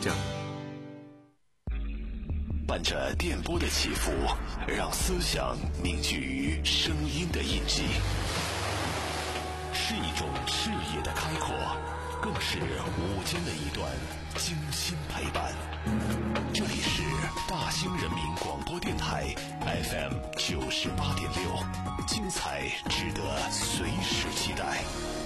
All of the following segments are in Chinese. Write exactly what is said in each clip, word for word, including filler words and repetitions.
证。 伴着电波的起伏，让思想凝聚于声音的印记，是一种视野的开阔，更是午间的一段精心陪伴。这里是大兴人民广播电台 F M 九十八点六，精彩值得随时期待。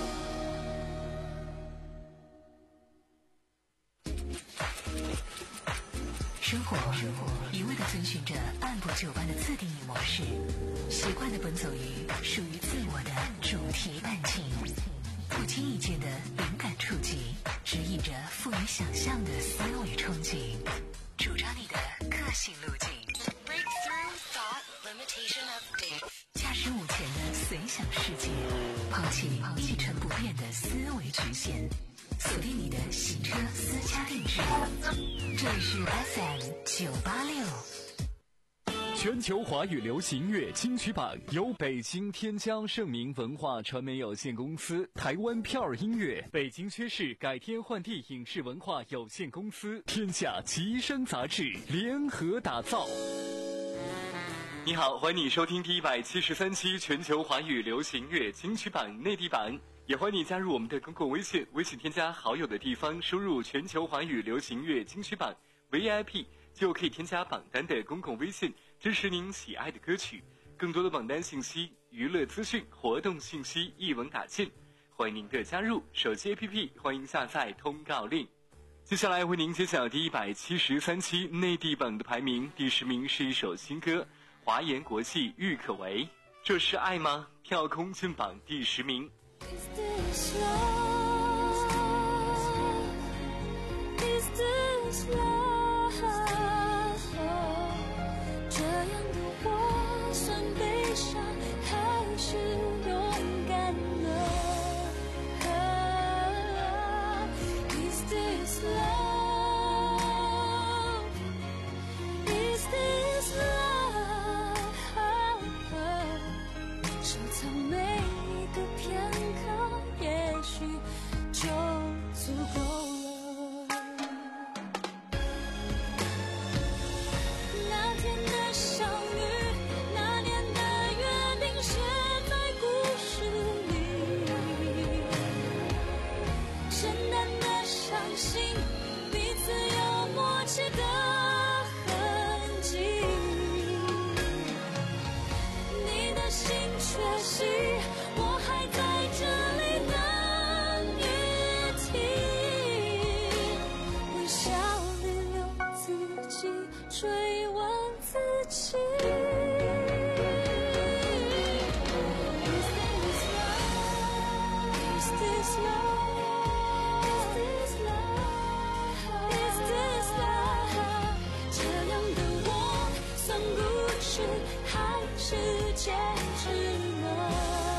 生活一味地遵循着按部就班的自定义模式，习惯地奔走于属于自我的主题半径，不经意间的灵感触及，指引着富于想象的思维憧憬，主张你的个性路径。Breakthrough thought limitation update。驾驶午前的随想世界，抛弃一成不变的思维局限，锁定你的行车私家定制。这里是 F M 九八六。 全球华语流行音乐金曲榜由北京天江盛明文化传媒有限公司、台湾票儿音乐、北京薛氏改天换地影视文化有限公司、天下吉声杂志联合打造。你好，欢迎你收听第一百七十三期全球华语流行音乐金曲榜内地榜，也欢迎你加入我们的公共微信，微信添加好友的地方输入全球华语流行音乐金曲榜 V I P， 就可以添加榜单的公共微信，支持您喜爱的歌曲。更多的榜单信息、娱乐资讯、活动信息一网打尽，欢迎您的加入。手机 A P P 欢迎下载通告令。接下来为您揭晓第一百七十三期内地榜的排名，第十名是一首新歌，华研国际郁可唯，这是爱吗？跳空进榜第十名。 Is this love? Is this love? 这样的我算悲伤还是勇敢呢？ Is this love? Is this love? 收藏每一个片刻，也许就足够了。那天的相遇，那年的约定，写在故事里。简单的相信，彼此有默契的痕迹。你的心缺席，我还在这里等雨停，微笑里留自己，追问自己。Is this love? Is this love? Is this love? 这样的我算固执还是坚持呢？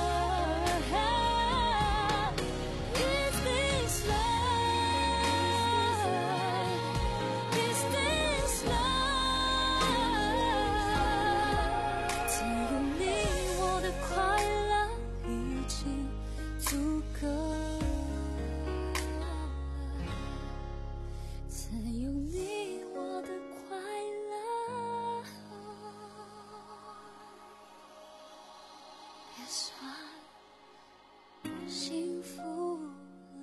Is this love? Is this love? 只有你我的快乐已经足够，只有你我的快乐也算幸福了。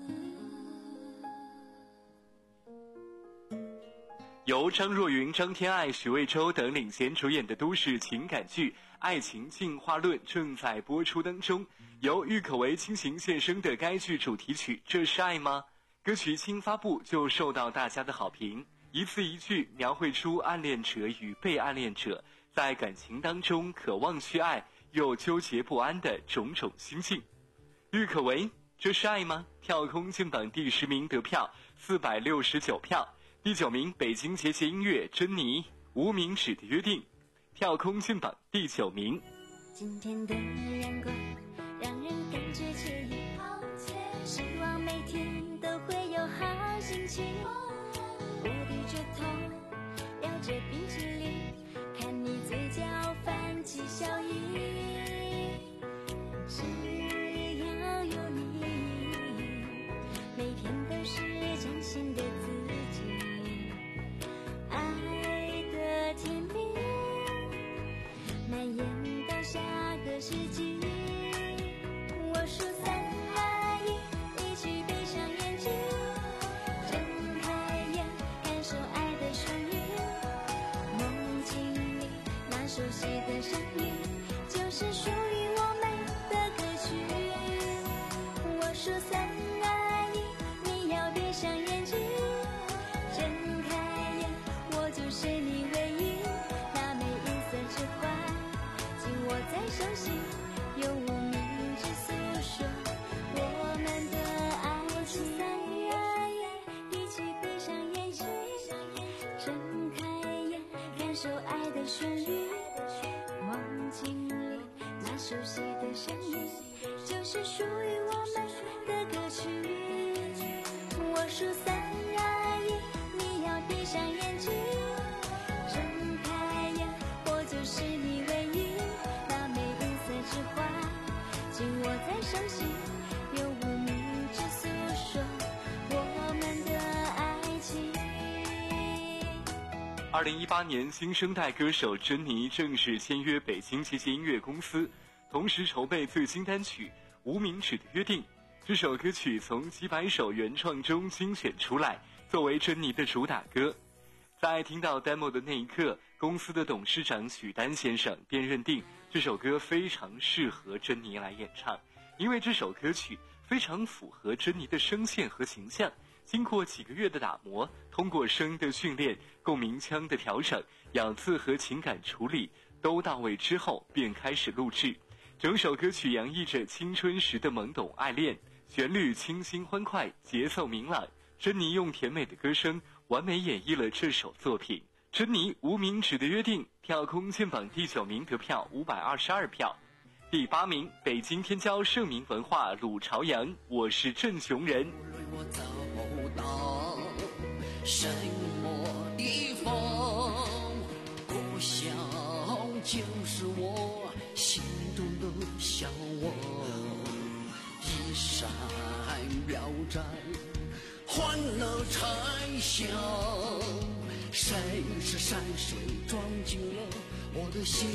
由张若昀、张天爱、许魏洲等领衔主演的都市情感剧《爱情进化论》正在播出当中。由郁可唯倾情献声的该剧主题曲《这是爱吗》，歌曲轻发布就受到大家的好评，一字一句描绘出暗恋者与被暗恋者在感情当中渴望去爱又纠结不安的种种心境。郁可唯，这是爱吗？跳空进榜第十名，得票四百六十九票。第九名，北京节节音乐珍妮无名指的约定，跳空进榜第九名。 今天的阳光让人感觉惬意，希望每天都会有好心情。我低着头咬着冰淇淋，看你嘴角泛起笑意。只要有你，每天都是崭新的自己。 熟悉的声音，就是属于我们的歌曲。我数三二一，你要闭上眼睛，睁开眼，我就是你唯一。那枚银色指环紧握在手心，用无名指诉说我们的爱情。三二一，一起闭上眼睛，睁开眼，感受爱的旋律。梦境里那熟悉的声音，就是属于我们的歌曲。我数三二一，你要闭上眼睛，睁开眼，我就是你唯一。那枚银色指环紧握在手心，用无名指诉说我们的爱情。 二零一八年，新生代歌手珍妮正式签约北京杰杰音乐公司，同时筹备最新单曲《无名指的约定》。这首歌曲从几百首原创中精选出来，作为珍妮的主打歌。在听到 demo 的那一刻，公司的董事长许丹先生便认定这首歌非常适合珍妮来演唱，因为这首歌曲非常符合珍妮的声线和形象。经过几个月的打磨，通过声的训练、共鸣腔的调整、咬字和情感处理都到位之后，便开始录制。整首歌曲洋溢着青春时的懵懂爱恋，旋律清新欢快，节奏明朗。珍妮用甜美的歌声完美演绎了这首作品。珍妮无名指的约定跳空键榜第九名，得票五百二十二票。第八名，北京天骄盛名文化鲁朝阳，我是郑雄人。 我走到什么地方，故乡就是我心中的向往。一闪标盏，欢乐拆响，谁是山水装进了我的心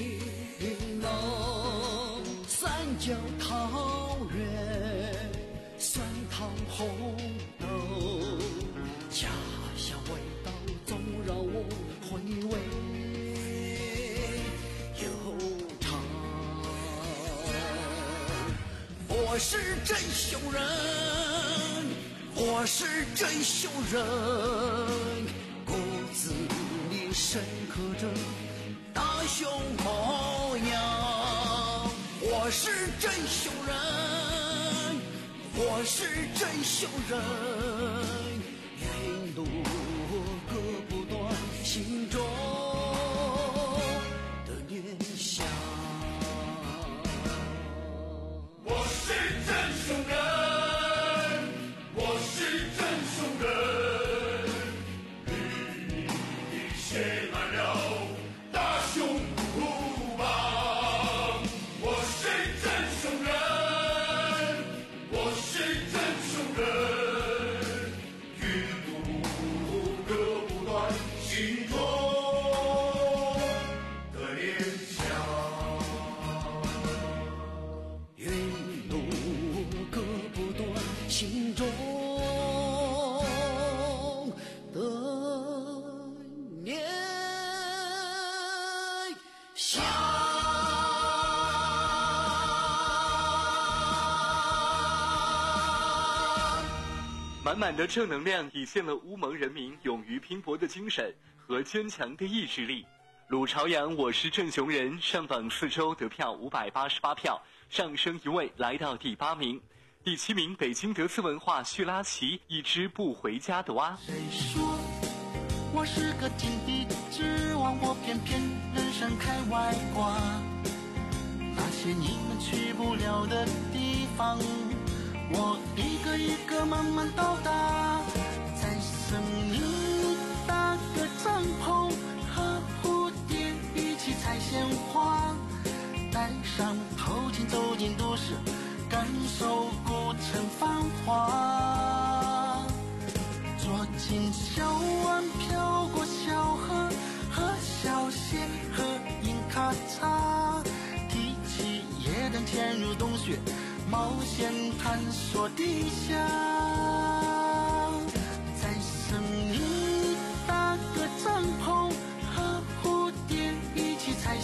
呢？三角桃源，酸汤红豆，家乡味道总让我回味悠长。我是郑雄人，我是郑雄人，骨子里深刻着大雄模样。我是郑雄人，我是郑雄人，云路割不断心中的念想。 我是郑雄人，我是郑雄人，绿林里写满了大雄图榜。我是郑雄人，我是郑雄人，云路割不断心中的念想。 云路割不断心中的念想。 满满的正能量体现了乌蒙人民勇于拼搏的精神和坚强的意志力。鲁朝阳，我是郑雄人，上榜四周得票五百八十八票，上升一位来到第八名。第七名，北京德资文化叙拉奇，一只不回家的蛙。 谁说我是个井底之蛙，我偏偏人生开外挂。那些你们去不了的地方，我一个一个慢慢到达。在森林搭个帐篷，和蝴蝶一起采鲜花，戴上头巾走进都市，感受古城繁华。坐进小湾飘过小河，喝小蟹喝饮咖茶，提起夜灯潜入洞穴，冒险探索地下。在森林搭个帐篷，和蝴蝶一起采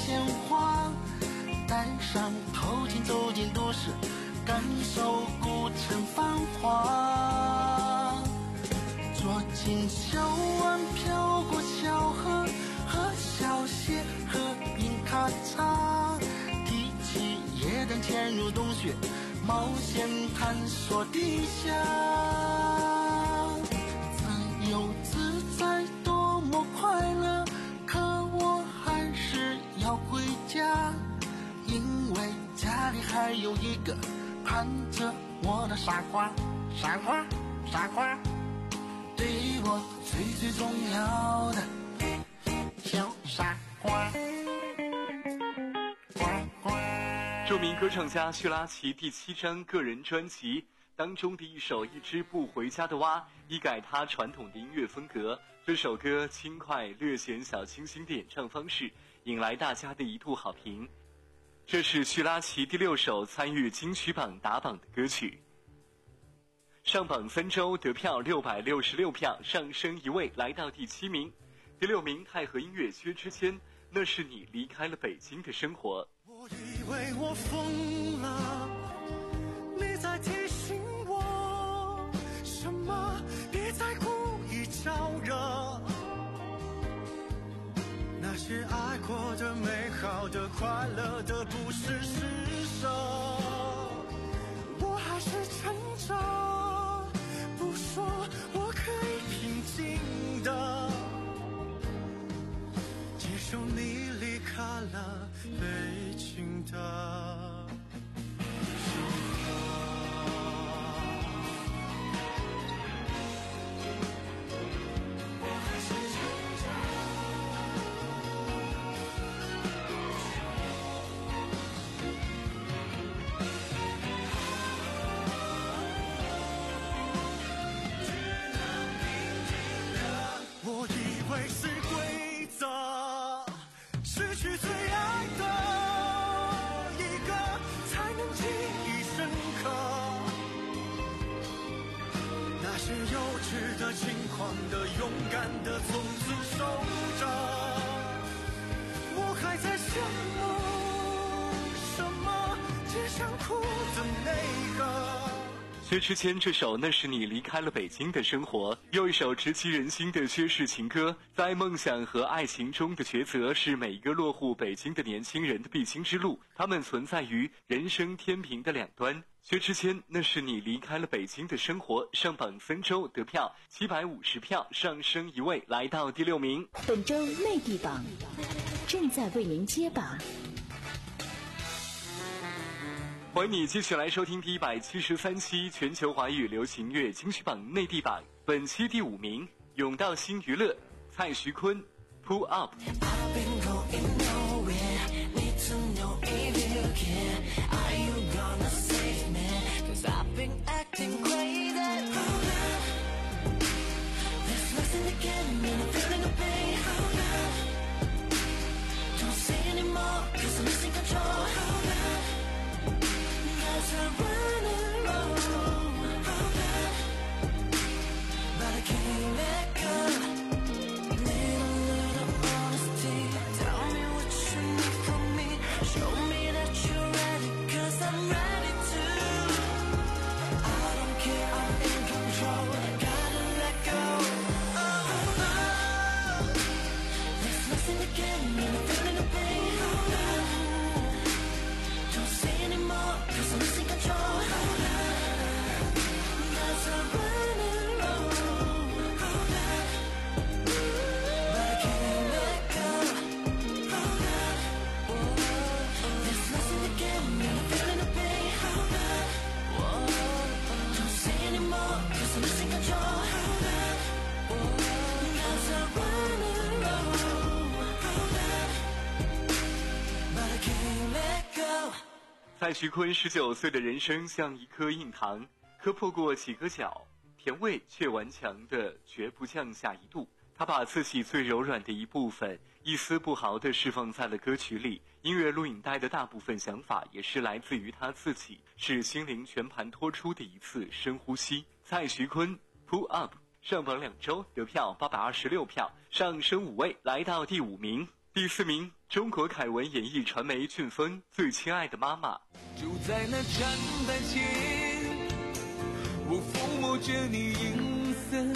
经小湾飘过小河和小溪和印卡查，提起夜灯潜入洞穴，冒险探索地下，自由自在多么快乐，可我还是要回家，因为家里还有一个盼着我的傻瓜，傻瓜，傻瓜，对我最最重要的小傻瓜。 著名歌唱家薛拉奇第七张个人专辑当中的一首《一只不回家的蛙》，一改他传统的音乐风格。这首歌轻快略显小清新的演唱方式，引来大家的一度好评。这是薛拉奇第六首参与金曲榜打榜的歌曲，上榜三周得票六百六十六票，上升一位来到第七名。第六名太和音乐薛之谦，那是你离开了北京的生活。 我以为我疯了，你在提醒我什么，别再故意招惹，那些爱过的美好的快乐的不是施舍，我还是撑着不说，我可以平静的接受你离开了北京的我以为是规则，失去最爱的一个才能记忆深刻，那些幼稚的、轻狂的、勇敢的，从此守着。我还在羡慕什么，街上哭的那个。 薛之谦这首《那是你离开了北京的生活》，又一首直击人心的薛氏情歌。在梦想和爱情中的抉择，是每一个落户北京的年轻人的必经之路。他们存在于人生天平的两端。薛之谦《那是你离开了北京的生活》上榜三周得票七百五十票，上升一位来到第六名。 本周内地榜正在为您揭榜。 欢迎你继续来收听第一百七十三期全球华语流行乐金曲榜内地榜，本期第五名，永道新娱乐，蔡徐坤 Pull Up。 蔡徐坤十九岁的人生像一颗硬糖，磕破过几个角，甜味却顽强的绝不降下一度。他把自己最柔软的一部分一丝不毫地释放在了歌曲里，音乐录影带的大部分想法也是来自于他自己，是心灵全盘托出的一次深呼吸。蔡徐坤 Pull Up 上榜两周得票八百二十六票，上升五位来到第五名。第四名，中国凯文演艺传媒俊峰最亲爱的妈妈。 就在那站台前，我抚摸着你银色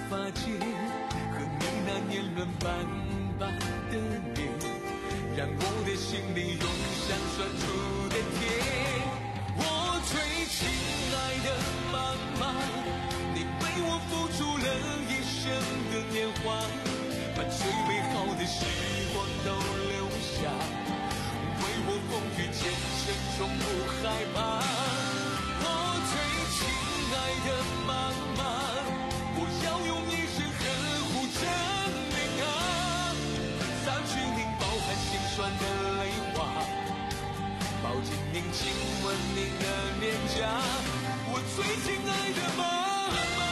发间，和你那年轮斑斑的脸，让我的心里涌上酸楚的甜。我最亲爱的妈妈，你为我付出了一生的年华，把最美好的时光都留下，为我风雨兼程从不害怕。我最亲爱的妈妈，我要用一生呵护着您啊，擦去您饱含心酸的泪花，抱紧您亲吻您的脸颊，我最亲爱的妈妈。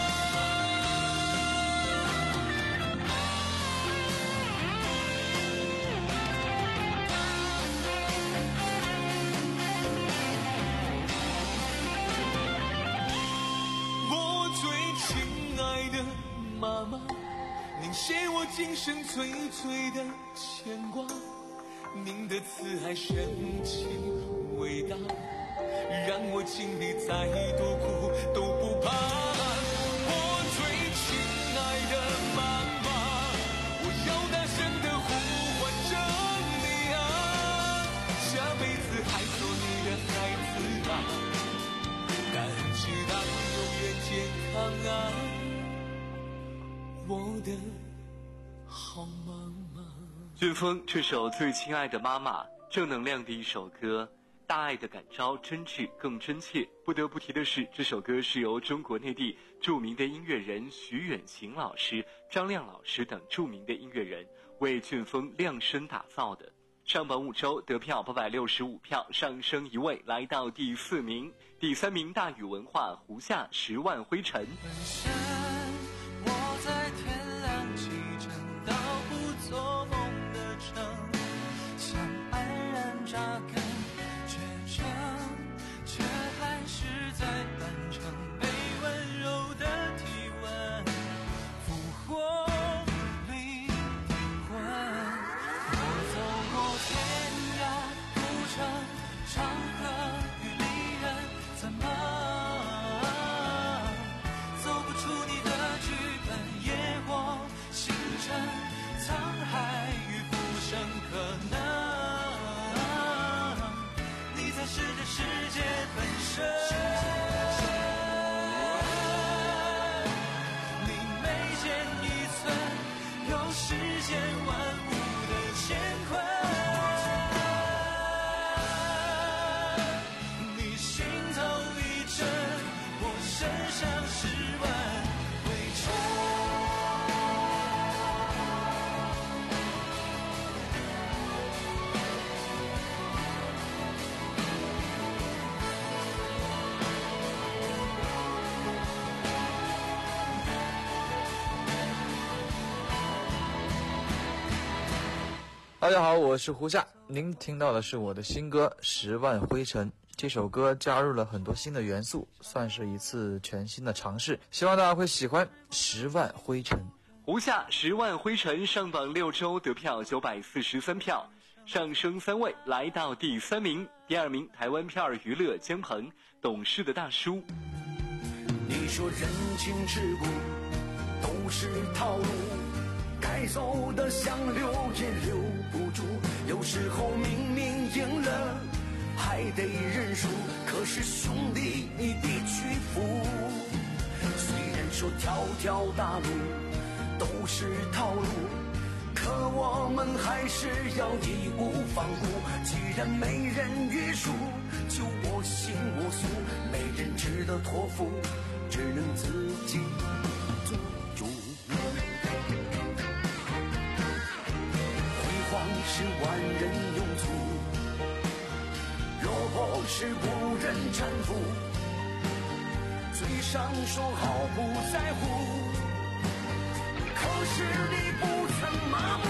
我最亲爱的妈妈，您是我今生最最的牵挂，您的慈爱深情伟大，让我经历再多苦都不怕。我最亲爱的妈妈，我要大声地呼唤着你啊，下辈子还做你的孩子啊，感激他永远健康啊，我的好妈妈。 飓风这首最亲爱的妈妈，正能量的一首歌，大爱的感召，真挚更真切。不得不提的是，这首歌是由中国内地著名的音乐人徐远行老师、张亮老师等著名的音乐人为飓风量身打造的。上榜五周得票八百六十五票，上升一位来到第四名。第三名大宇文化胡夏十万灰尘。 本身我在天亮启程到不做梦的城，想安然扎根绝城，却还是在单程被温柔的体温俘获灵魂。我走过天涯古城，长河与离人，怎么走不出你的剧本？野火星辰，沧海与浮生，可能你才是这世界本身。你每见一寸，有世间万物的乾坤。你心头一震，我身上十万灰尘。 大家好，我是胡夏，您听到的是我的新歌《十万灰尘》。这首歌加入了很多新的元素，算是一次全新的尝试，希望大家会喜欢《十万灰尘》。 胡夏十万灰尘上榜六周得票九百四十三票，上升三位来到第三名。第二名台湾片儿娱乐江鹏，懂事的大叔。 你说人情世故都是套路，该走的想留也留不住，有时候明明赢了还得认输，可是兄弟你得屈服。虽然说条条大路都是套路，可我们还是要义无反顾。既然没人约束，就我行我素，没人值得托付，只能自己做主。辉煌是万人拥簇，落魄是无人搀扶。嘴上说好不在乎，可是你不曾麻木。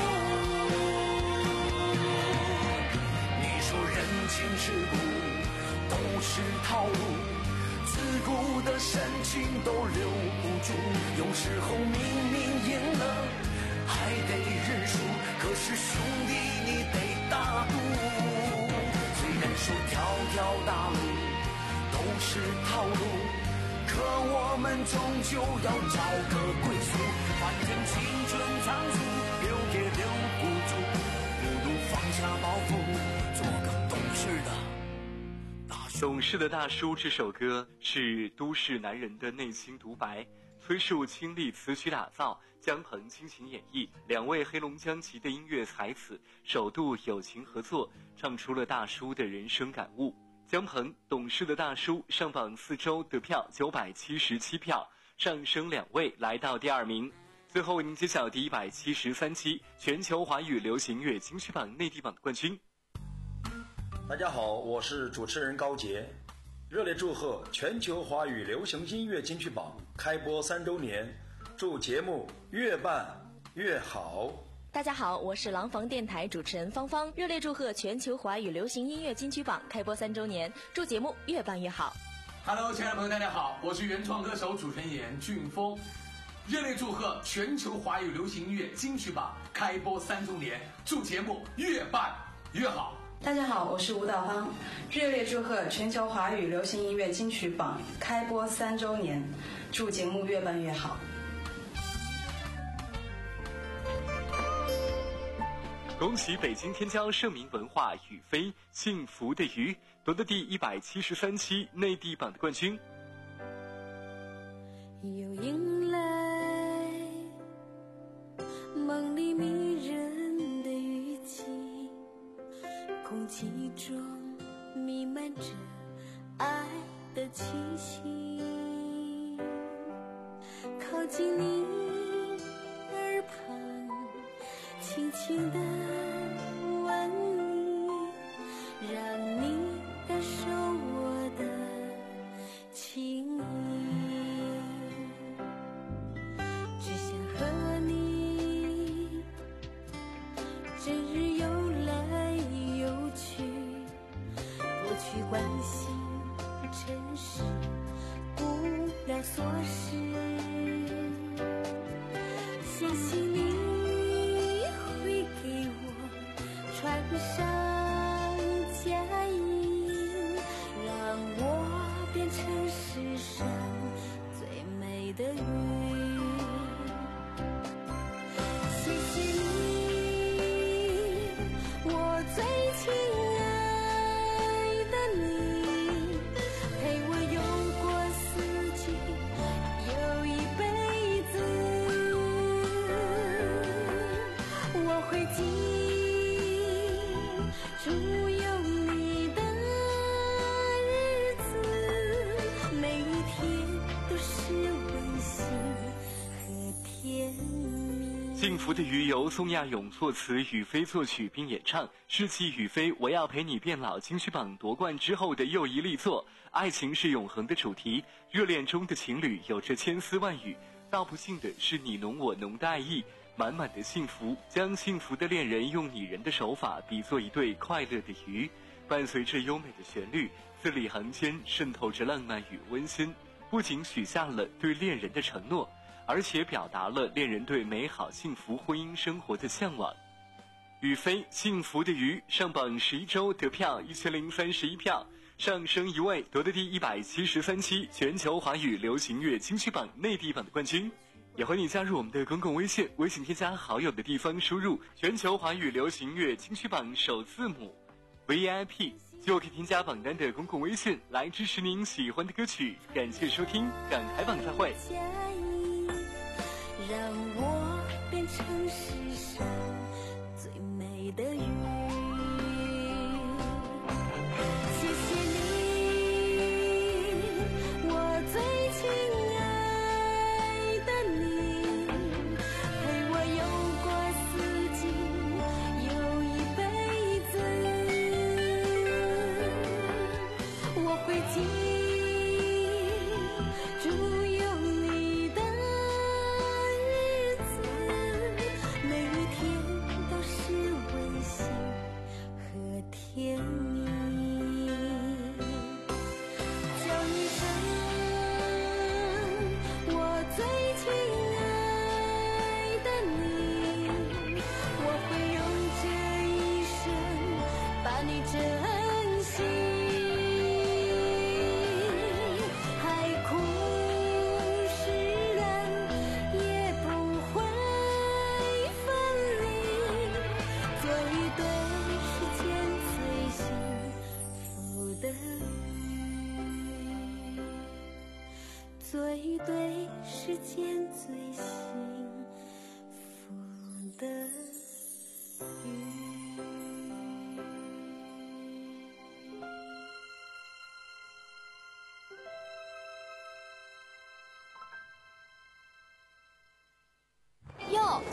你说人情世故都是套路，自古的深情都留不住，有时候明明赢了还得认输，可是兄弟你得大度。虽然说条条大路都是套路，可可我们终究要找个归宿。反正青春仓促，留也留不住，不如放下包袱，做个懂事的大叔。 懂事的大叔这首歌是都市男人的内心独白，崔树倾力词曲打造，姜鹏倾情演绎，两位黑龙江籍的音乐才子首度友情合作，唱出了大叔的人生感悟。姜鹏懂事的大叔上榜四周得票九百七十七票，上升两位来到第二名。最后为您揭晓第一百七十三期全球华语流行乐金曲榜内地榜的冠军。 大家好，我是主持人高杰，热烈祝贺全球华语流行音乐金曲榜开播三周年，祝节目越办越好。 大家好，我是廊坊电台主持人芳芳，热烈祝贺全球华语流行音乐金曲榜开播三周年，祝节目越办越好。 Hello， 亲爱的朋友，大家好，我是原创歌手主持人严俊峰，热烈祝贺全球华语流行音乐金曲榜开播三周年，祝节目越办越好。 大家好，我是吴道芳，热烈祝贺全球华语流行音乐金曲榜开播三周年，祝节目越办越好。 恭喜北京天骄盛名文化雨飞幸福的鱼夺得第一百七十三期内地榜的冠军。 又迎来梦里迷人的雨季，空气中弥漫着爱的气息，靠近你耳旁，轻轻地吻你，让你感受我的情意，只想和你整日游来游去，不去关心尘世无聊琐事，相信你会给我穿上嫁衣，让我变成世上最美的云。谢谢你，我最亲爱的你，陪我游过四季，有一辈子，我会记住有你的日子，每一天都是温馨和甜蜜。 幸福的鱼由宋亚勇作词，雨飞作曲并演唱，是继雨飞我要陪你变老金曲榜夺冠之后的又一力作。爱情是永恒的主题，热恋中的情侣有着千丝万缕，道不尽的是你侬我侬的爱意，满满的幸福，将幸福的恋人用拟人的手法比作一对快乐的鱼，伴随着优美的旋律，字里行间渗透着浪漫与温馨，不仅许下了对恋人的承诺，而且表达了恋人对美好幸福婚姻生活的向往。雨飞幸福的鱼上榜十一周得票一千零三十一票，上升一位夺得第一百七十三期全球华语流行乐金曲榜内地榜的冠军。也欢迎你加入我们的公共微信，微信添加好友的地方输入全球华语流行乐金曲榜首字母 V I P， 就可以添加榜单的公共微信来支持您喜欢的歌曲。感谢收听，港台榜再会。 让我变成世上最美的云。谢谢你，我最亲爱的你，陪我游过四季，有一辈子，我会记住有你的日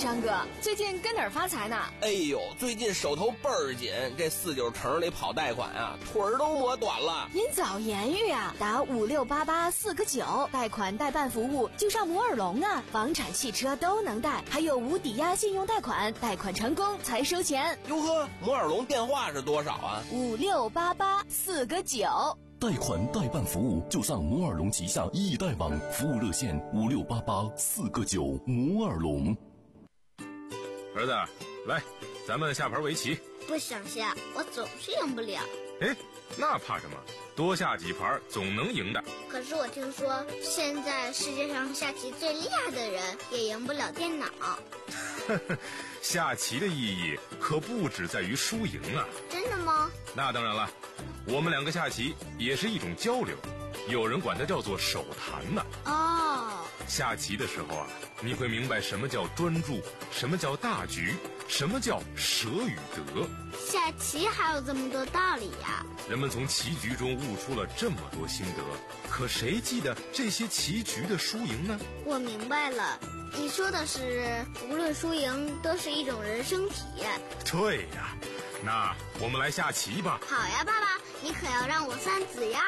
张哥，最近跟哪儿发财呢？ 哎呦，最近手头倍儿紧，这四九城里跑贷款啊，腿儿都磨短了。 您早言语啊，打五六八八四个九，贷款代办服务就上摩尔龙啊，房产、汽车都能贷，还有无抵押信用贷款，贷款成功才收钱。 哟呵，摩尔龙电话是多少啊？ 五六八八四个九。 贷款代办服务就上摩尔龙旗下易贷网，服务热线五六八八四个九。摩尔龙。 儿子，来，咱们下盘围棋。 不想下，我总是赢不了。 哎，那怕什么？多下几盘总能赢的。 可是我听说，现在世界上下棋最厉害的人也赢不了电脑。 下棋的意义可不只在于输赢啊！ 真的吗？ 那当然了，我们两个下棋也是一种交流，有人管它叫做手谈呢。 哦， 下棋的时候啊，你会明白什么叫专注，什么叫大局，什么叫舍与得。 下棋还有这么多道理呀！ 人们从棋局中悟出了这么多心得，可谁记得这些棋局的输赢呢？ 我明白了，你说的是无论输赢都是一种人生体验。 对呀，那我们来下棋吧。 好呀，爸爸，你可要让我三子呀。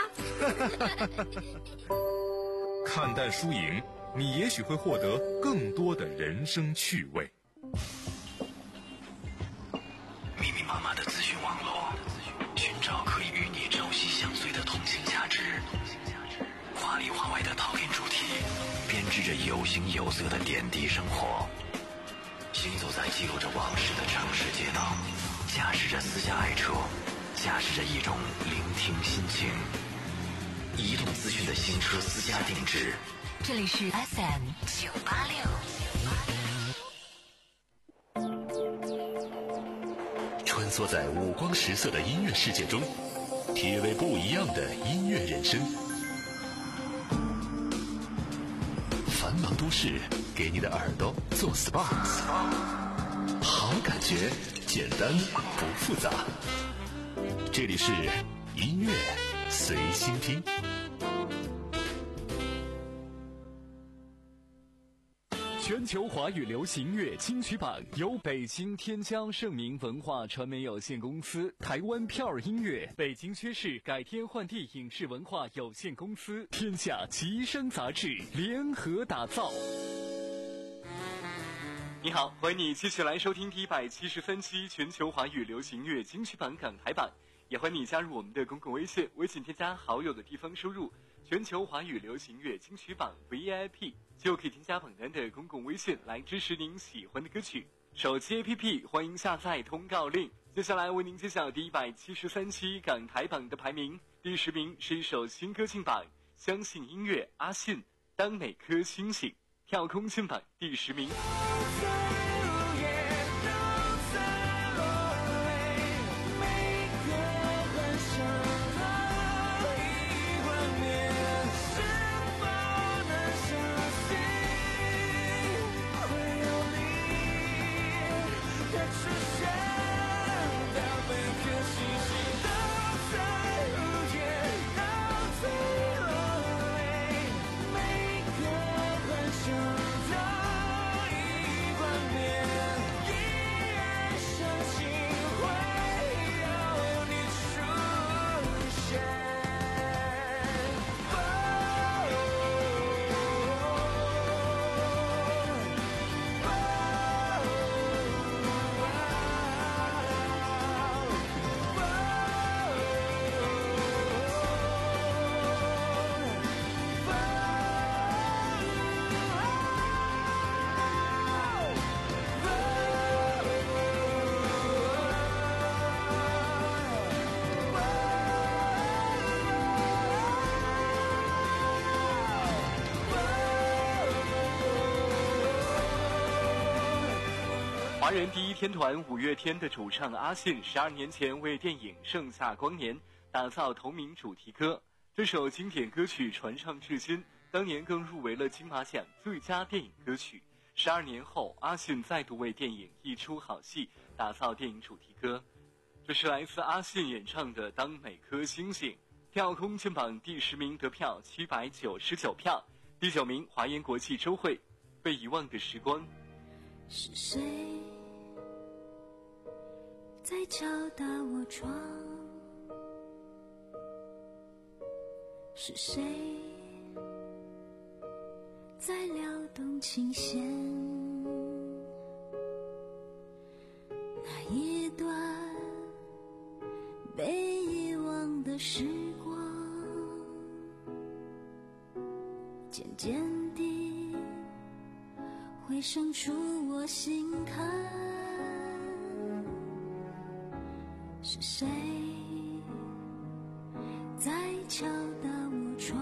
看淡输赢，你也许会获得更多的人生趣味。 密密麻麻的资讯网络，寻找可以与你朝夕相随的通信价值。华里华外的讨论主题，编织着有形有色的点滴生活。行走在记录着往事的城市街道，驾驶着私家爱车，驾驶着一种聆听心情。移动资讯的新车私家定制。 这里是 F M 九八六。 穿梭在五光十色的音乐世界中，体味不一样的音乐人生。繁忙都市给你的耳朵做 S P A， 好感觉，简单不复杂。这里是音乐随心听。 全球华语流行乐金曲榜由北京天江盛明文化传媒有限公司、台湾票儿音乐、北京薛氏改天换地影视文化有限公司、天下吉声杂志联合打造。你好，欢迎你继续来收听第一百七十三期全球华语流行乐金曲榜港台版，也欢迎你加入我们的公共微信，微信添加好友的地方输入全球华语流行乐金曲榜 V I P， 就可以添加榜单的公共微信来支持您喜欢的歌曲。手机 A P P 欢迎下载通告令。接下来为您揭晓第一百七十三期港台榜的排名。第十名是一首新歌进榜，相信音乐阿信，当每颗星星，跳空进榜第十名。华人第一天团五月天的主唱阿信，十二年前为电影《盛夏光年》打造同名主题歌，这首经典歌曲传唱至今，当年更入围了金马奖最佳电影歌曲。十二年后，阿信再度为电影《一出好戏》打造电影主题歌，这是来自阿信演唱的《当每颗星星》，跳空进榜第十名，得票七百九十九票。第九名，华研国际周蕙，《被遗忘的时光》。 是谁在敲打我窗？是谁在撩动琴弦？那一段被遗忘的时光，渐渐地回生出我心坎。是谁在敲打我窗？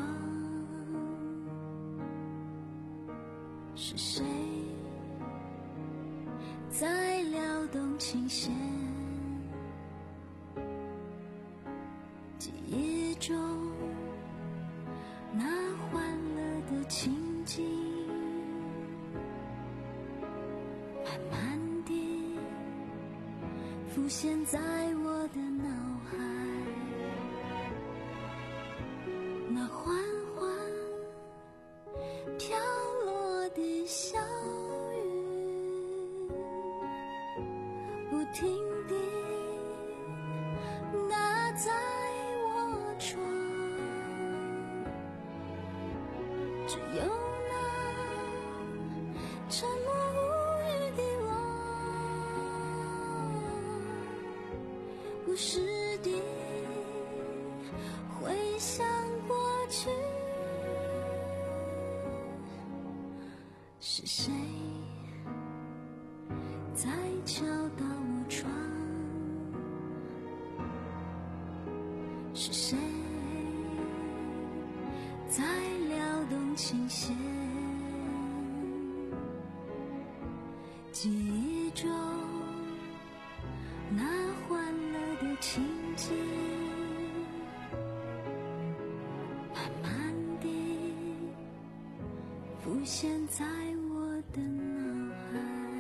是谁在撩动琴弦？记忆中那欢乐的情景，慢慢地浮现在我的脑海。那缓缓飘落的小雨，不停地打在我窗，只有那沉默无语的我，不时地回想过去。是谁在敲打我窗？是谁在撩动琴弦？记忆中那欢乐的情景，慢慢地浮现在我的脑海。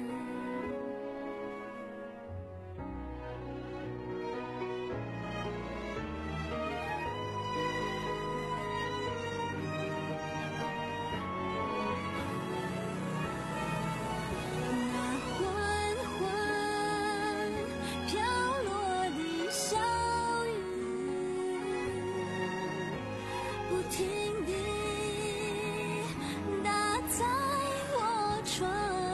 那缓缓飘落的小雨，不停地打在我窗，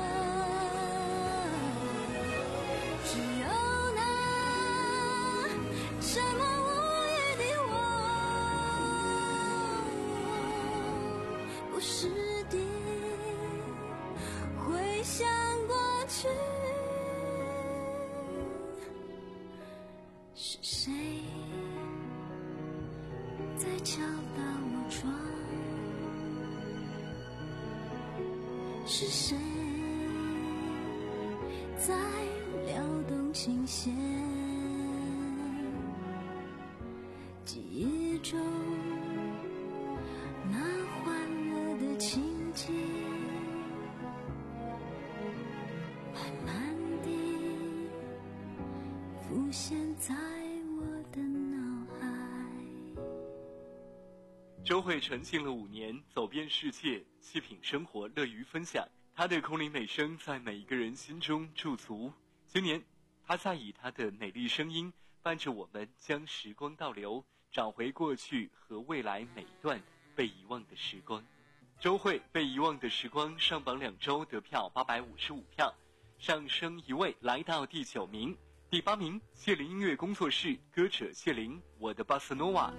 只有那沉默无语的我，不时地回想过去。是谁在敲打我窗？是谁在撩动琴弦？记忆中那欢乐的情景，慢慢地浮现在我的脑海。 周慧沉浸了五年，走遍世界，细品生活，乐于分享。她的空灵美声在每一个人心中驻足。今年，她在以她的美丽声音，伴着我们将时光倒流，找回过去和未来每一段被遗忘的时光。周慧被遗忘的时光上榜两周，得票八百五十五票，上升一位来到第九名。第八名，谢林音乐工作室歌者谢林，我的巴塞诺瓦。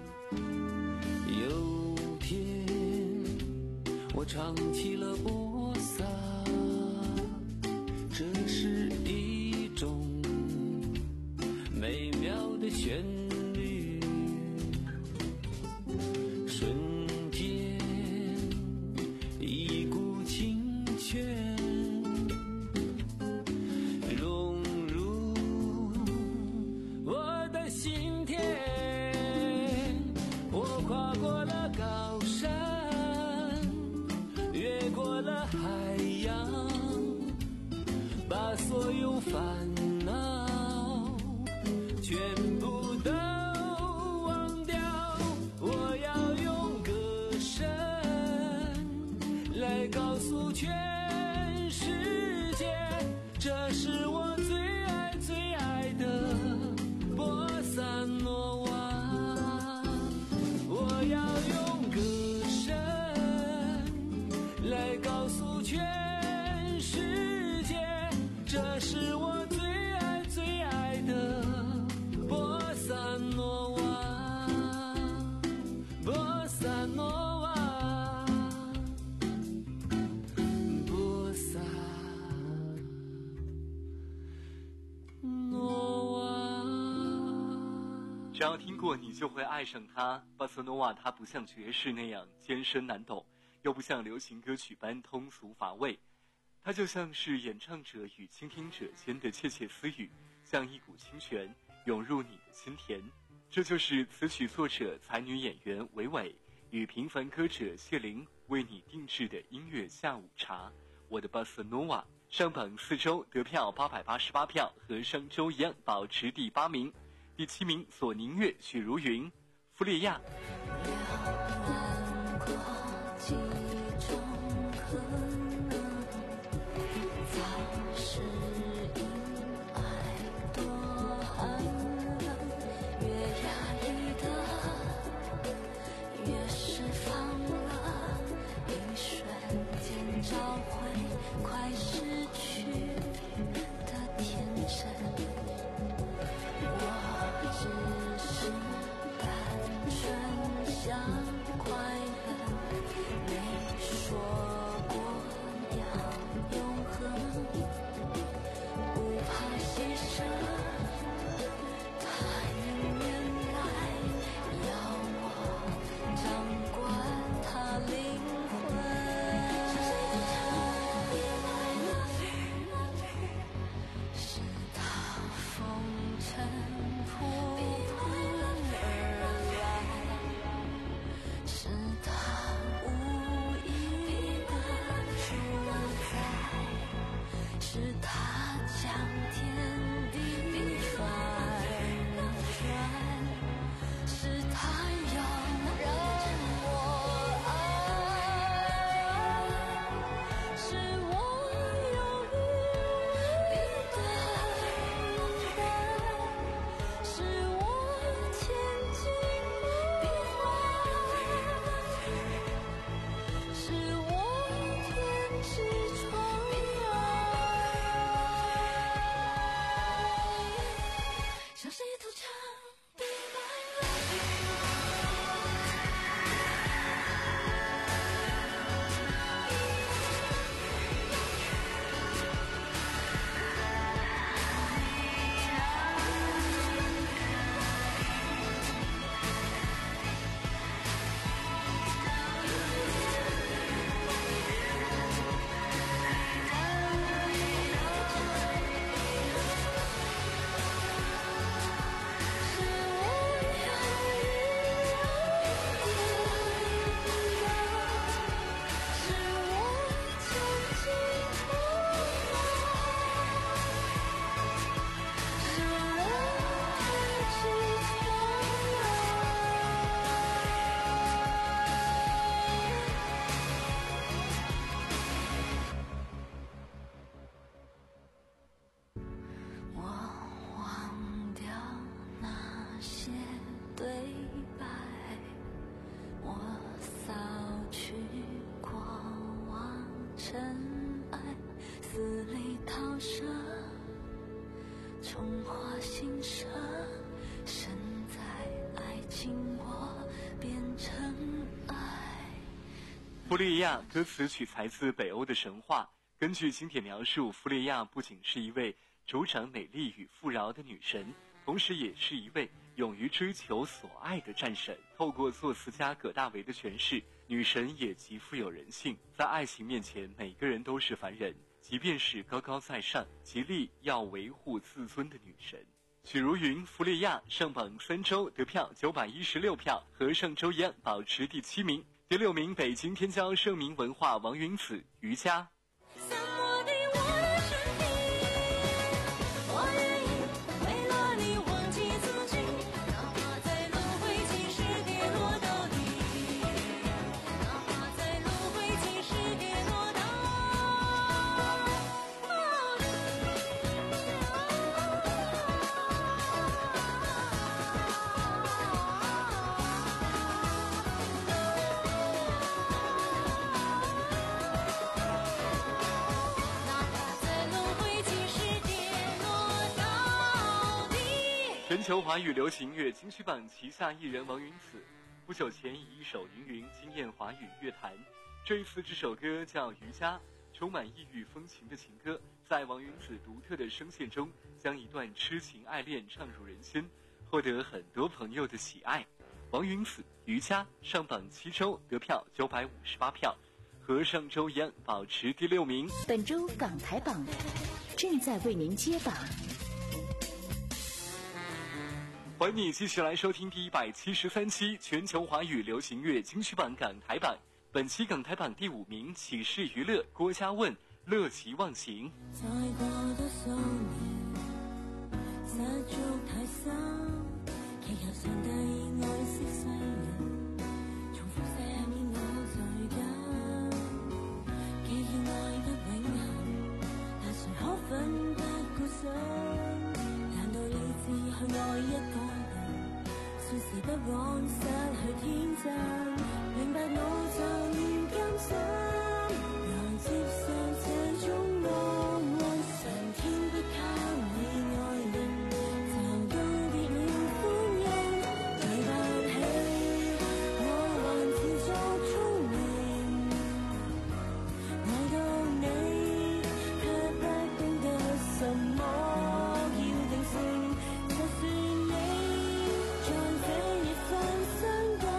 有天我唱起了波萨，这是一种美妙的旋律，瞬间一股清泉融入我的心田。我跨过了高山，越过了海洋，把所有烦恼全部都忘掉。我要用歌声来告诉全世界， 那是我最爱最爱的波萨诺瓦，波萨诺瓦，波萨诺瓦。 只要听过你就会爱上它。巴塞诺瓦它不像爵士那样艰深难懂，又不像流行歌曲般通俗乏味，它就像是演唱者与倾听者间的窃窃私语，像一股清泉涌入你的心田。这就是词曲作者才女演员韦伟与平凡歌者谢玲为你定制的音乐下午茶。我的巴塞诺瓦上榜四周得票八百八十八票，和上周一样保持第八名。第七名索宁乐许茹芸弗列亚。弗列亚歌词取材自北欧的神话。根据经典描述，弗列亚不仅是一位主掌美丽与富饶的女神，同时也是一位勇于追求所爱的战神。透过作词家葛大为的诠释，女神也极富有人性，在爱情面前，每个人都是凡人，即便是高高在上、极力要维护自尊的女神。许茹芸弗列亚上榜三周得票九百一十六票，和上周一样保持第七名。第六名北京天骄盛名文化王云子瑜伽。 全球华语流行音乐金曲榜旗下艺人王云子，不久前以一首《云云》惊艳华语乐坛。这一次这首歌叫《瑜伽》，充满异域风情的情歌，在王云子独特的声线中，将一段痴情爱恋唱入人心，获得很多朋友的喜爱。王云子《瑜伽》上榜七周，得票九百五十八票，和上周一样保持第六名。 本周港台榜正在为您揭榜。 欢迎你继续来收听第一百七十三期全球华语流行乐金曲榜港台榜。本期港台榜第五名，启示娱乐郭嘉问《乐其忘形》。 再過多數年，失足太深，祈求上帝愛惜世人，重複寫面我在緊，既然愛得永恆，但誰可奮不顧身？難道理智去愛一個人，算是不枉失去天真？明白腦震艱辛，來接受這種惡運，上天不給你愛人，就告別了歡欣。對不起，我還自作聰明，愛到你卻不懂得什麼要定性，就算你在這一分傷感。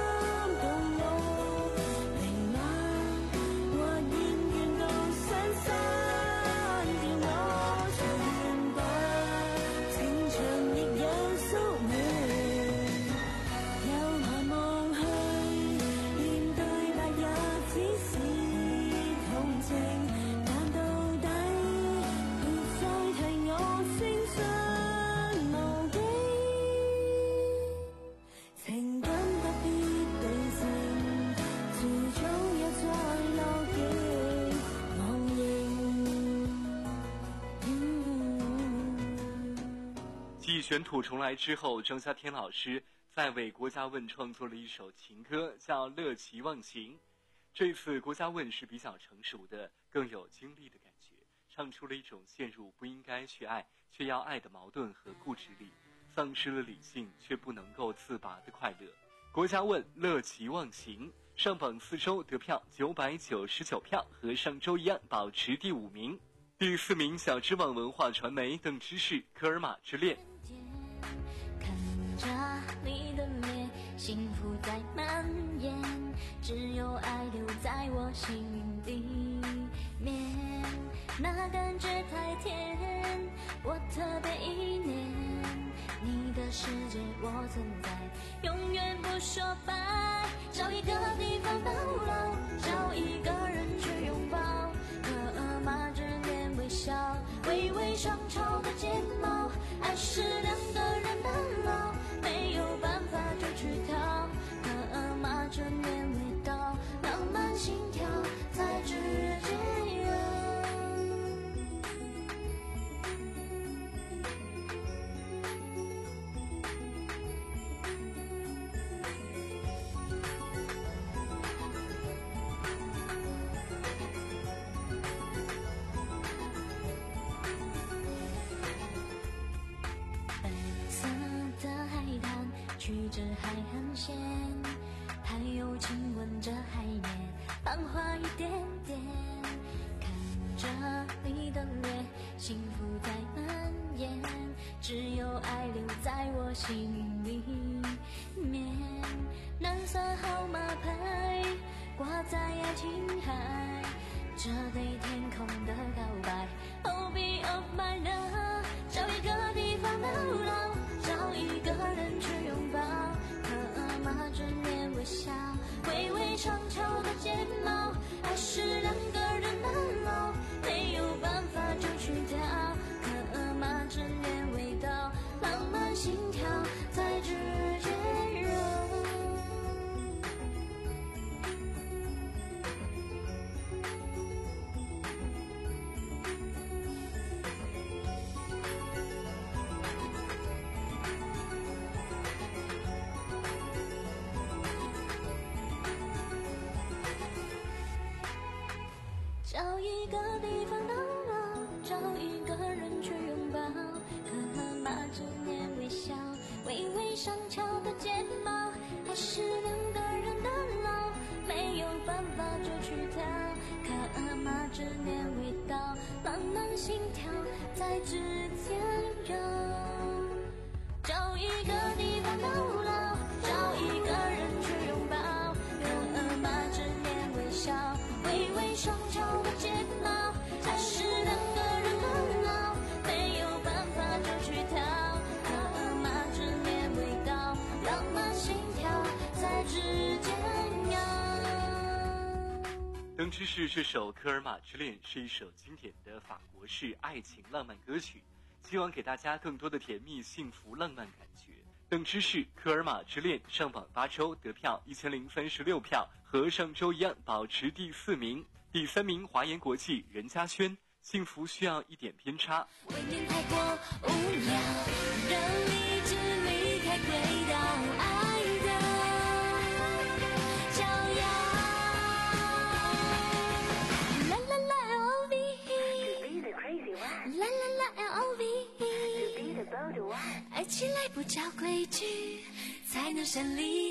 继卷土重来之后，张夏天老师再为郭嘉问创作了一首情歌，叫《乐其忘形》。这次郭嘉问是比较成熟的，更有经历的感觉，唱出了一种陷入不应该去爱却要爱的矛盾和固执力，丧失了理性却不能够自拔的快乐。郭嘉问《乐其忘形》上榜四周，得票九百九十九票，和上周一样保持第五名。第四名，小知网文化传媒邓芝士《科尔玛之恋》。 看着你的脸，幸福在蔓延，只有爱留在我心里面，那感觉太甜，我特别依恋你的世界，我存在永远不说拜，找一个地方逗留，找一个人去拥抱，科尔玛之恋微笑，微微上翘的睫毛，爱是两个人奔跑，没有办法就去逃，科尔玛之恋味道，浪漫心跳才直接有。曲折海岸线，还有亲吻着海面，繁华一点点，看着你的脸，幸福在蔓延，只有爱留在我心里面，蓝色号码牌挂在爱琴海，这对天空的告白 Oh be of my love， 找一个地方逗留，找一个人去拥抱，科尔玛之恋微笑，微微上翘的睫毛，爱是两个人奔跑，没有办法就去逃，科尔玛之恋味道，浪漫心跳才直接融。 执念味道，浪漫心跳在指尖游。找一个地方到老，找一个人去拥抱，用恶马执念微笑，微微双脚的睫毛，爱是两个人更老，没有办法就去逃，恶马执念味道，浪漫心跳在指尖游。 灯之誓这首《科尔玛之恋》是一首经典的法国式爱情浪漫歌曲，希望给大家更多的甜蜜、幸福、浪漫感觉。邓之誓《科尔玛之恋》上榜八周，得票一千零三十六票，和上周一样保持第四名。第三名华研国际任嘉轩，《幸福需要一点偏差》。 未免太过无聊，让理智离开轨道，爱的招摇。啦啦啦 L O V， 啦啦啦 L O V， 爱起来不找规矩，才能胜利。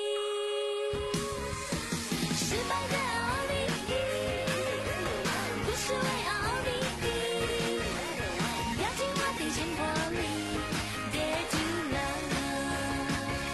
失败的 L O V， 不是为 L O V， 要进化得先破例 ，Dare to love。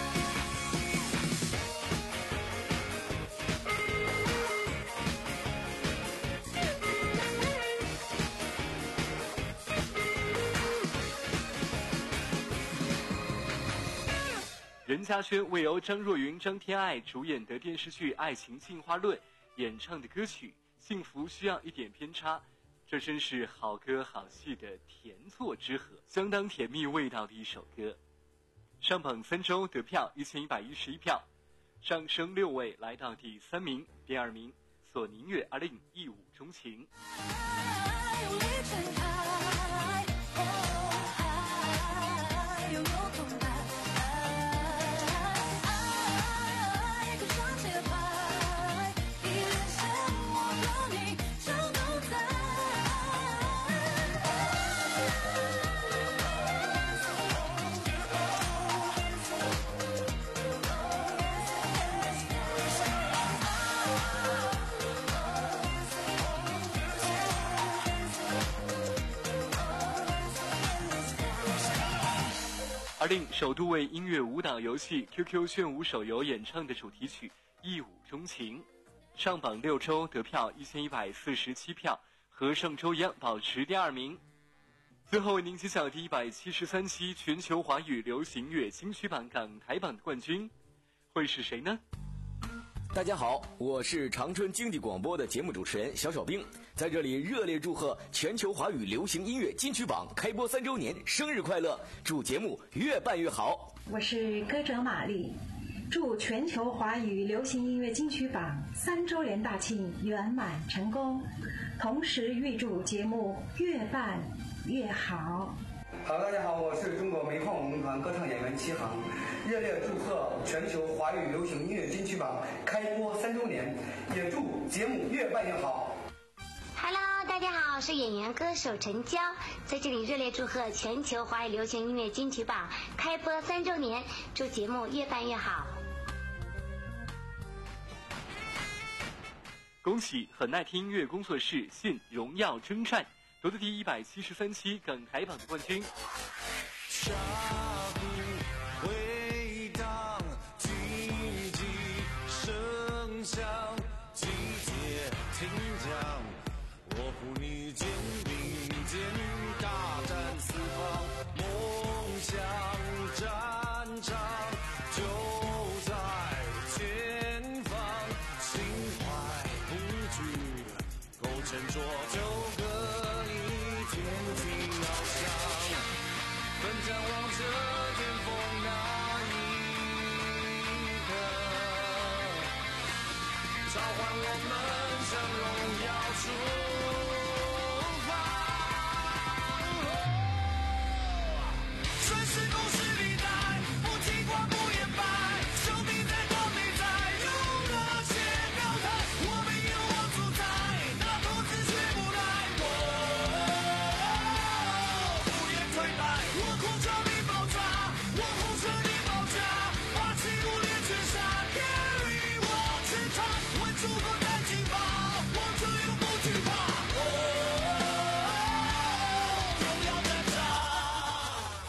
任嘉轩为由张若昀、张天爱主演的电视剧《爱情进化论》演唱的歌曲《幸福需要一点偏差》，这真是好歌好戏的甜错之和，相当甜蜜味道的一首歌。上榜三周，得票一千一百一十一票，上升六位来到第三名。第二名索尼乐二零一五钟情。二令首度为音乐舞蹈游戏 Q Q 炫舞手游演唱的主题曲《一舞钟情》，上榜六周，得票一千一百四十七票，和上周一样保持第二名。最后为您揭晓第一百七十三期全球华语流行乐金曲榜港台榜的冠军会是谁呢？ 大家好，我是长春经济广播的节目主持人小小兵，在这里热烈祝贺全球华语流行音乐金曲榜开播三周年生日快乐，祝节目越办越好。 我是歌者玛丽，祝全球华语流行音乐金曲榜三周年大庆圆满成功，同时预祝节目越办越好。 好，大家好，我是中国煤矿文工团歌唱演员齐航，热烈祝贺全球华语流行音乐金曲榜开播三周年，也祝节目越办越好。 Hello， 大家好，我是演员歌手陈娇，在这里热烈祝贺全球华语流行音乐金曲榜开播三周年，祝节目越办越好。 恭喜很耐听音乐工作室信荣耀征战夺得第一百七十三期港台榜的冠军。 沙鼓回荡，荆棘声响，季节听讲，我护你肩并肩，大战四方，梦想战场就在前方，心怀不惧，够沉着就可以天际翱翔，奔向望着巅峰那一刻，召唤我们向荣耀出发。顺势攻势历代，不惊慌不言败，兄弟在光没在，用热血表态，我们有我主宰，那头自学不来。不言退败，我空着你爆炸，我红着你爆炸，霸气无脸全杀 ，carry 我全场，稳住后再进发，我就永不惧怕。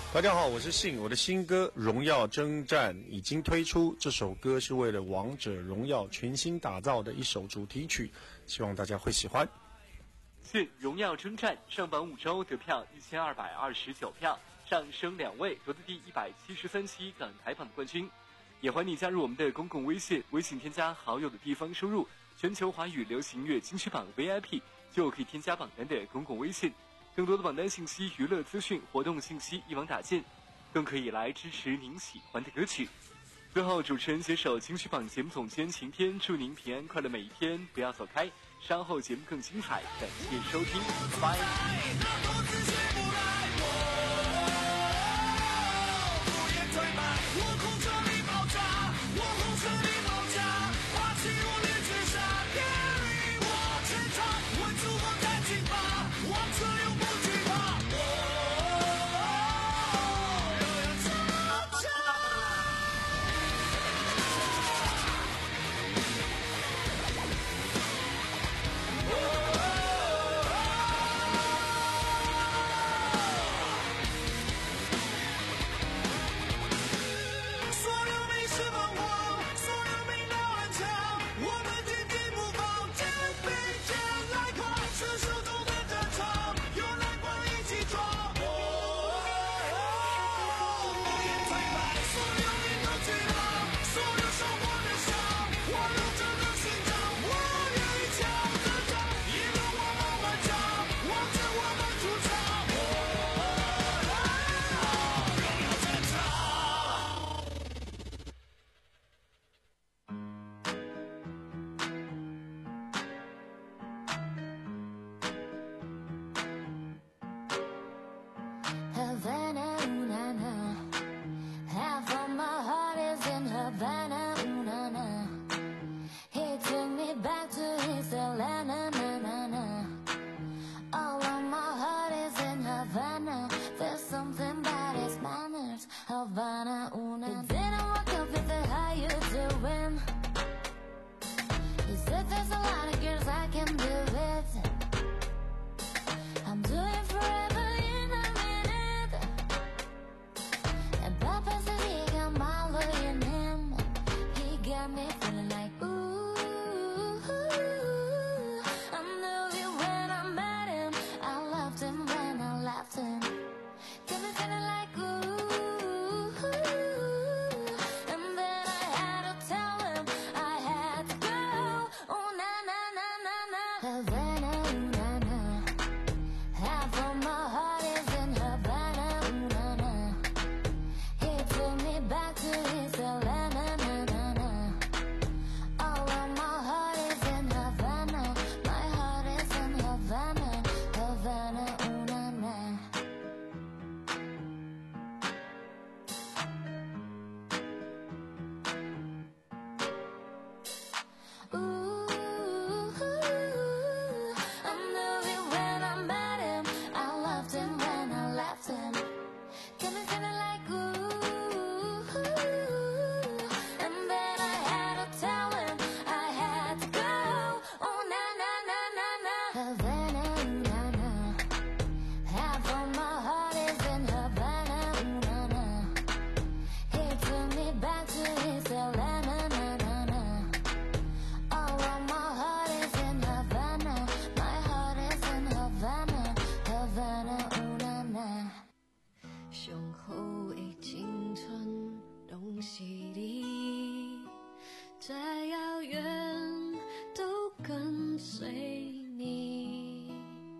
大家好，我是信，我的新歌《荣耀征战》已经推出。这首歌是为了《王者荣耀》全新打造的一首主题曲，希望大家会喜欢。 信《荣耀征战》上榜五周得票一千二百二十九票，上升两位，夺得第一百七十三期港台榜冠军。也欢迎你加入我们的公共微信，微信添加好友的地方输入全球华语流行乐金曲榜 V I P， 就可以添加榜单的公共微信。更多的榜单信息、娱乐资讯、活动信息一网打尽，更可以来支持您喜欢的歌曲。最后，主持人携手金曲榜节目总监晴天，祝您平安快乐每一天，不要走开，稍后节目更精彩，感谢收听，拜拜。 Havana, ooh, na, na. Half of my heart is in Havana, ooh, na, na. He took me back to his Atlanta, na, na, na. All of my heart is in Havana. There's something about his manners, Havana, ooh, na, na. It didn't work out with the how you doing. He said there's a lot of girls I can do it. I'm doing forever in a minute. And Papa says he got my love in him. He got me feeling like ooh. I knew it when I met him. I loved him when I left him. Got me feeling like ooh. And then I had to tell him I had to go. Oh na na na na na. Havana, ooh, na na. Half of my heart is in Havana, ooh, na, na. He took me back to his Atlanta, na, na, na. All of my heart is in Havana. My heart is in Havana, Havana, ooh, na, na. Ooh, I knew it when I met him. I loved him when I left him. Got me feeling like ooh. And then I had to tell him I had to go. Oh na na na na na. Havana, ooh, na na. Half of my heart is in Havana, ooh, na na. He took me back to his Atlanta, na na na. All of my heart is in Havana. My heart is in Havana, Havana, ooh, na na. 胸口已青春东西里，再遥远都跟随你。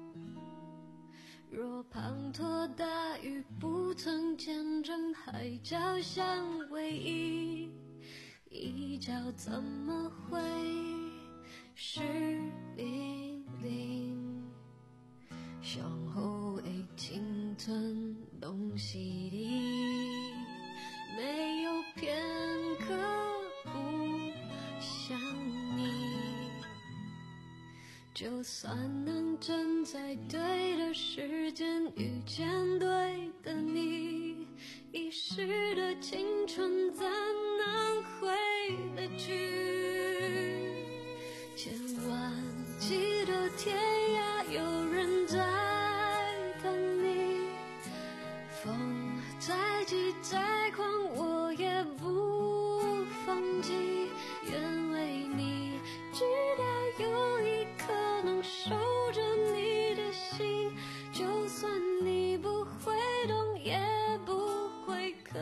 若滂沱大雨不曾见证海角相偎依，一角怎么会是粼粼？向后已青春东西里，没有片刻不想你。就算能站在对的时间遇见对的你，遗失的青春怎能回得去？千万记得天涯有人在等你，风筝即再狂我也不放弃，愿为你知道有一颗能守着你的心，就算你不会懂也不会可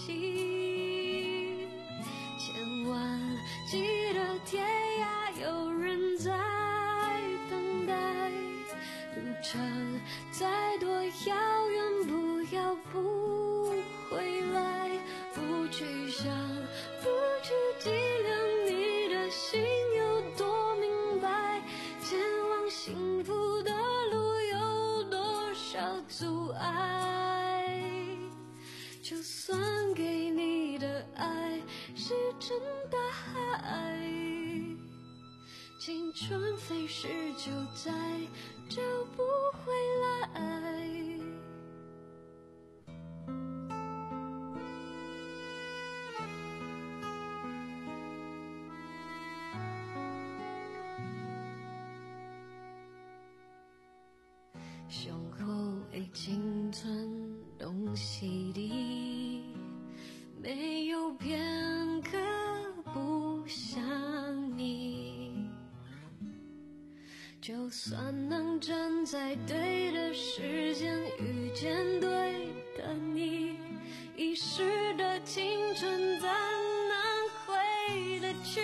惜。千万记得天涯有人在等待，路程再多遥远不要不回来，不去想不去计量你的心有多明白，前往幸福的路有多少阻碍，就算给你的爱是真的爱，青春飞逝就再找不回来。胸口已经寸东西地，没有片刻不想你，就算能站在对的时间遇见对的你，遗失的青春怎能回得去，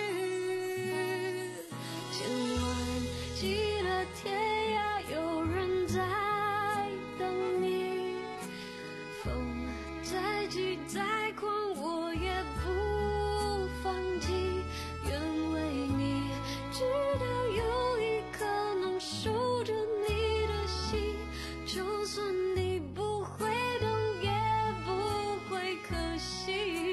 千万记得天涯有人在等你，风再急再狂我也不放弃，愿为你知道有一颗能守着你的心，就算你不会懂也不会可惜，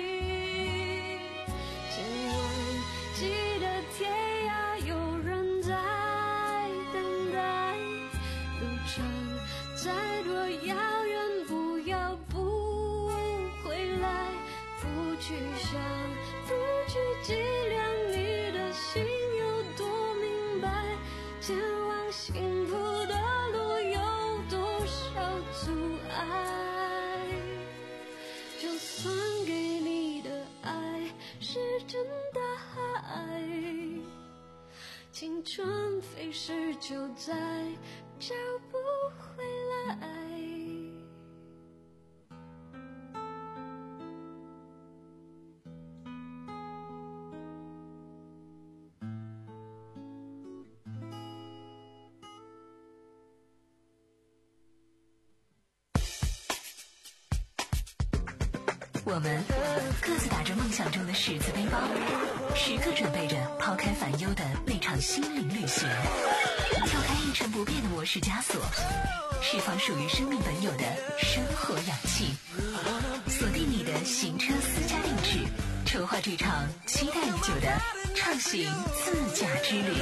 千万记得天涯有人在等待，路程再多遥远不要不回来，不去想不去计量你的心有多明白，前往幸福的路有多少阻碍，就算给你的爱是真的爱，青春飞逝就再找不回来。 我们各自打着梦想中的十字背包，时刻准备着抛开烦忧的那场心灵旅行，跳开一成不变的模式枷锁，释放属于生命本有的生活氧气，锁定你的行车私家定制，筹划这场期待已久的畅行自驾之旅。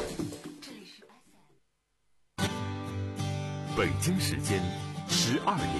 北京时间十二点。